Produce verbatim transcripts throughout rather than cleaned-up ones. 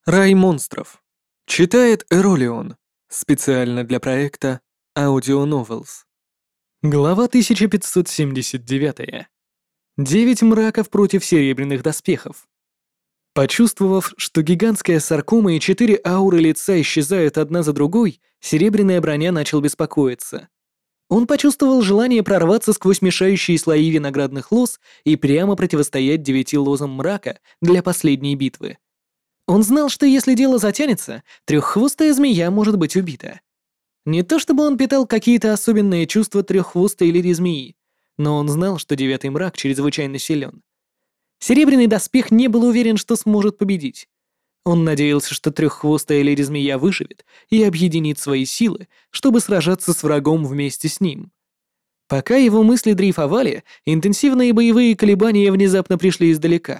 Рай монстров. Читает Эролион. Специально для проекта Audio Novels. Глава тысяча пятьсот семьдесят девять. Девять мраков против серебряных доспехов. Почувствовав, что гигантская саркома и четыре ауры лица исчезают одна за другой, серебряная броня начал беспокоиться. Он почувствовал желание прорваться сквозь мешающие слои виноградных лоз и прямо противостоять девяти лозам мрака для последней битвы. Он знал, что если дело затянется, треххвостая змея может быть убита. Не то чтобы он питал какие-то особенные чувства треххвостой лири змеи, но он знал, что девятый мрак чрезвычайно силен. Серебряный доспех не был уверен, что сможет победить. Он надеялся, что треххвостая лири змея выживет и объединит свои силы, чтобы сражаться с врагом вместе с ним. Пока его мысли дрейфовали, интенсивные боевые колебания внезапно пришли издалека.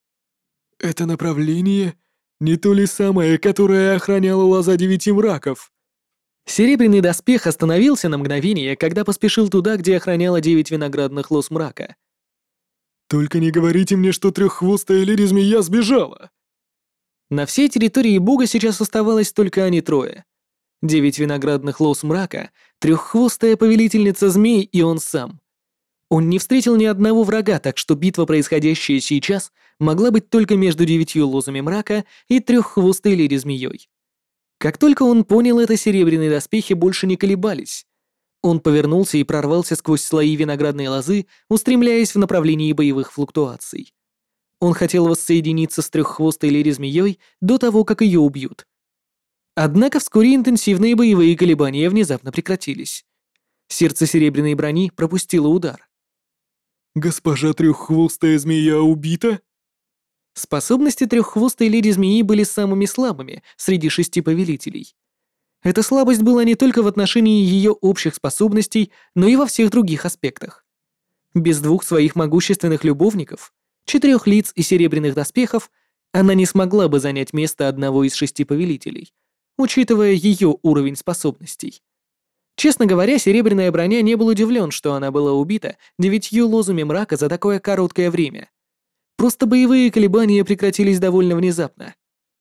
«Это направление не то ли самое, которое охраняло лоза девяти мраков?» Серебряный доспех остановился на мгновение, когда поспешил туда, где охраняла девять виноградных лоз мрака. «Только не говорите мне, что треххвостая лири змея сбежала!» На всей территории бога сейчас оставалось только они трое. Девять виноградных лоз мрака, треххвостая повелительница змей и он сам. Он не встретил ни одного врага, так что битва, происходящая сейчас, могла быть только между девятью лозами мрака и треххвостой лири змеей. Как только он понял это, серебряные доспехи больше не колебались. Он повернулся и прорвался сквозь слои виноградной лозы, устремляясь в направлении боевых флуктуаций. Он хотел воссоединиться с треххвостой лири змеей до того, как ее убьют. Однако вскоре интенсивные боевые колебания внезапно прекратились. Сердце серебряной брони пропустило удар. «Госпожа треххвостая змея убита?» Способности треххвостой лири змеи были самыми слабыми среди шести повелителей. Эта слабость была не только в отношении ее общих способностей, но и во всех других аспектах. Без двух своих могущественных любовников, четырех лиц и серебряных доспехов, она не смогла бы занять место одного из шести повелителей, учитывая ее уровень способностей. Честно говоря, серебряная броня не был удивлен, что она была убита девятью лозами мрака за такое короткое время. Просто боевые колебания прекратились довольно внезапно.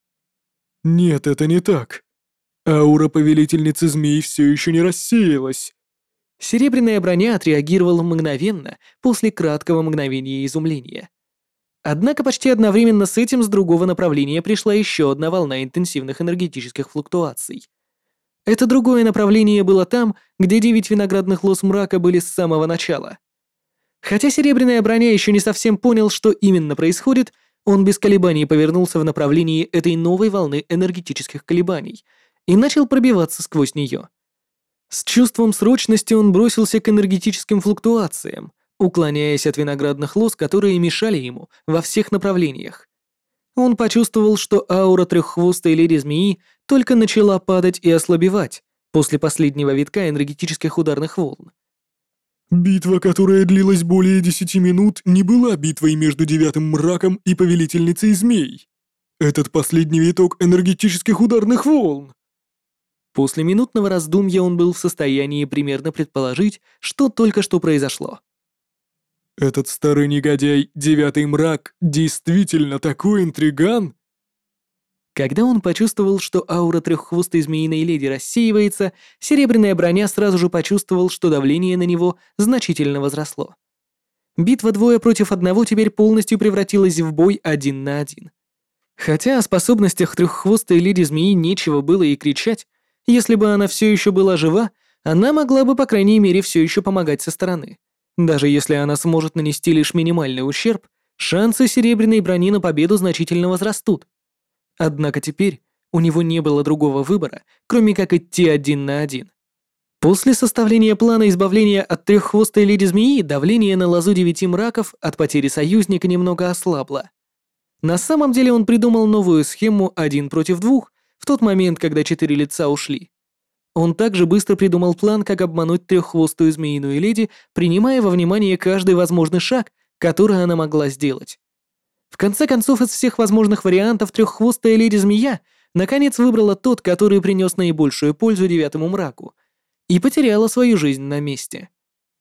«Нет, это не так. Аура повелительницы змей все еще не рассеялась». Серебряная броня отреагировала мгновенно после краткого мгновения изумления. Однако почти одновременно с этим с другого направления пришла еще одна волна интенсивных энергетических флуктуаций. Это другое направление было там, где девять виноградных лоз мрака были с самого начала. Хотя серебряная броня еще не совсем понял, что именно происходит, он без колебаний повернулся в направлении этой новой волны энергетических колебаний и начал пробиваться сквозь нее. С чувством срочности он бросился к энергетическим флуктуациям, уклоняясь от виноградных лоз, которые мешали ему во всех направлениях. Он почувствовал, что аура треххвостой лири змеи только начала падать и ослабевать после последнего витка энергетических ударных волн. «Битва, которая длилась более десяти минут, не была битвой между девятым мраком и повелительницей змей. Этот последний виток энергетических ударных волн!» После минутного раздумья он был в состоянии примерно предположить, что только что произошло. «Этот старый негодяй, девятый мрак, действительно такой интриган?» Когда он почувствовал, что аура треххвостой змеиной леди рассеивается, серебряная броня сразу же почувствовал, что давление на него значительно возросло. Битва двое против одного теперь полностью превратилась в бой один на один. Хотя о способностях треххвостой леди змеи нечего было и кричать, если бы она все еще была жива, она могла бы, по крайней мере, все еще помогать со стороны. Даже если она сможет нанести лишь минимальный ущерб, шансы серебряной брони на победу значительно возрастут. Однако теперь у него не было другого выбора, кроме как идти один на один. После составления плана избавления от треххвостой леди змеи давление на лозу девяти мраков от потери союзника немного ослабло. На самом деле он придумал новую схему один против двух в тот момент, когда четыре лица ушли. Он также быстро придумал план, как обмануть треххвостую змеиную леди, принимая во внимание каждый возможный шаг, который она могла сделать. В конце концов, из всех возможных вариантов треххвостая леди-змея наконец выбрала тот, который принес наибольшую пользу девятому мраку, и потеряла свою жизнь на месте.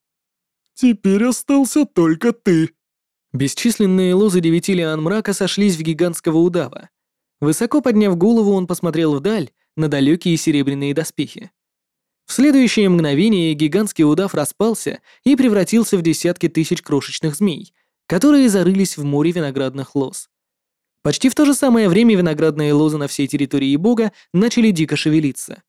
«Теперь остался только ты». Бесчисленные лозы девяти лиан мрака сошлись в гигантского удава. Высоко подняв голову, он посмотрел вдаль на далекие серебряные доспехи. В следующее мгновение гигантский удав распался и превратился в десятки тысяч крошечных змей, которые зарылись в море виноградных лоз. Почти в то же самое время виноградные лозы на всей территории бога начали дико шевелиться.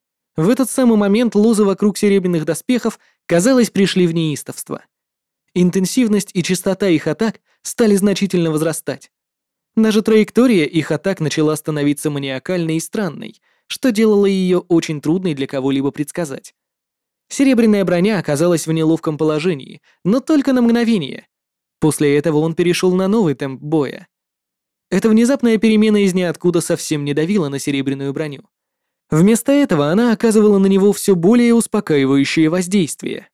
В этот самый момент лозы вокруг серебряных доспехов, казалось, пришли в неистовство. Интенсивность и частота их атак стали значительно возрастать. Даже траектория их атак начала становиться маниакальной и странной, что делало ее очень трудной для кого-либо предсказать. Серебряная броня оказалась в неловком положении, но только на мгновение. После этого он перешел на новый темп боя. Эта внезапная перемена из ниоткуда совсем не давила на серебряную броню. Вместо этого она оказывала на него все более успокаивающее воздействие.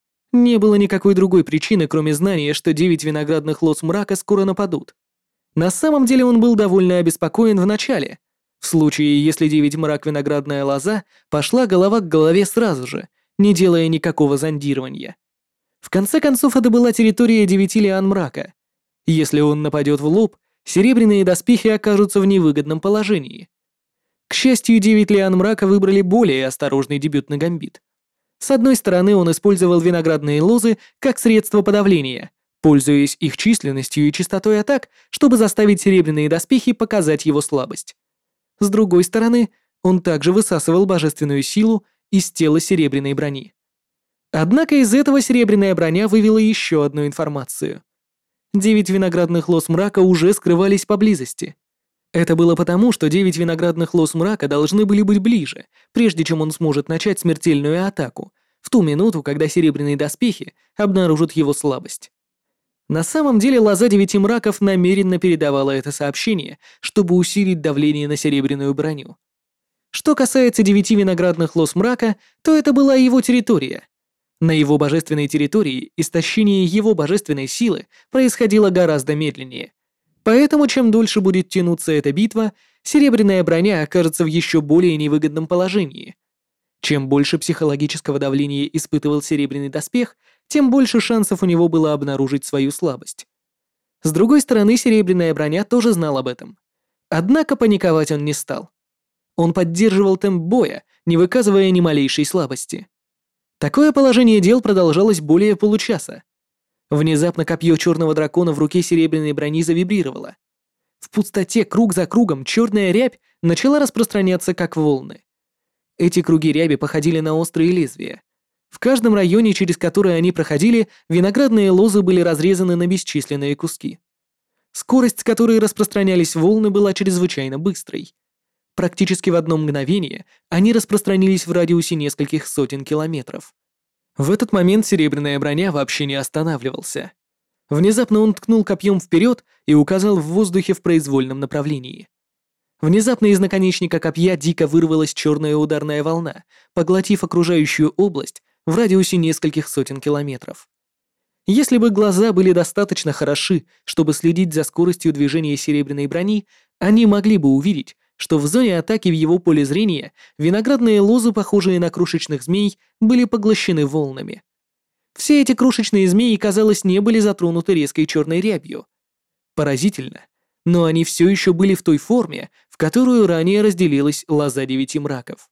Не было никакой другой причины, кроме знания, что девять виноградных лоз мрака скоро нападут. На самом деле он был довольно обеспокоен в начале. В случае, если девять мрак виноградная лоза пошла голова к голове сразу же, не делая никакого зондирования. В конце концов, это была территория девяти лиан мрака. Если он нападет в лоб, серебряные доспехи окажутся в невыгодном положении. К счастью, девять лиан мрака выбрали более осторожный дебютный гамбит. С одной стороны, он использовал виноградные лозы как средство подавления, пользуясь их численностью и частотой атак, чтобы заставить серебряные доспехи показать его слабость. С другой стороны, он также высасывал божественную силу из тела серебряной брони. Однако из этого серебряная броня вывела еще одну информацию. Девять виноградных лоз мрака уже скрывались поблизости. Это было потому, что девять виноградных лоз мрака должны были быть ближе, прежде чем он сможет начать смертельную атаку, в ту минуту, когда серебряные доспехи обнаружат его слабость. На самом деле лоза девяти мраков намеренно передавала это сообщение, чтобы усилить давление на серебряную броню. Что касается девяти виноградных лоз мрака, то это была его территория. На его божественной территории истощение его божественной силы происходило гораздо медленнее. Поэтому, чем дольше будет тянуться эта битва, серебряная броня окажется в еще более невыгодном положении. Чем больше психологического давления испытывал серебряный доспех, тем больше шансов у него было обнаружить свою слабость. С другой стороны, серебряная броня тоже знал об этом. Однако паниковать он не стал. Он поддерживал темп боя, не выказывая ни малейшей слабости. Такое положение дел продолжалось более получаса. Внезапно копье черного дракона в руке серебряной брони завибрировало. В пустоте круг за кругом черная рябь начала распространяться как волны. Эти круги ряби походили на острые лезвия. В каждом районе, через который они проходили, виноградные лозы были разрезаны на бесчисленные куски. Скорость, с которой распространялись волны, была чрезвычайно быстрой. Практически в одно мгновение они распространились в радиусе нескольких сотен километров. В этот момент серебряная броня вообще не останавливался. Внезапно он ткнул копьем вперед и указал в воздухе в произвольном направлении. Внезапно из наконечника копья дико вырвалась черная ударная волна, поглотив окружающую область в радиусе нескольких сотен километров. Если бы глаза были достаточно хороши, чтобы следить за скоростью движения серебряной брони, они могли бы увидеть, что в зоне атаки в его поле зрения виноградные лозы, похожие на крошечных змей, были поглощены волнами. Все эти крошечные змеи, казалось, не были затронуты резкой черной рябью. Поразительно, но они все еще были в той форме, в которую ранее разделилась лоза девяти мраков.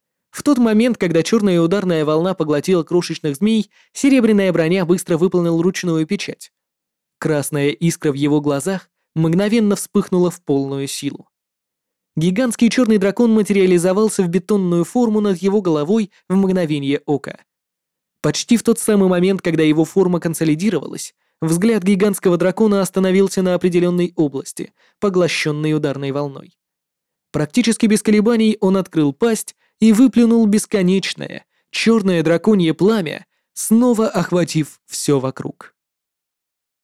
В тот момент, когда черная ударная волна поглотила крошечных змей, серебряная броня быстро выполнила ручную печать. Красная искра в его глазах мгновенно вспыхнула в полную силу. Гигантский черный дракон материализовался в бетонную форму над его головой в мгновение ока. Почти в тот самый момент, когда его форма консолидировалась, взгляд гигантского дракона остановился на определенной области, поглощенной ударной волной. Практически без колебаний он открыл пасть и выплюнул бесконечное, черное драконье пламя, снова охватив все вокруг.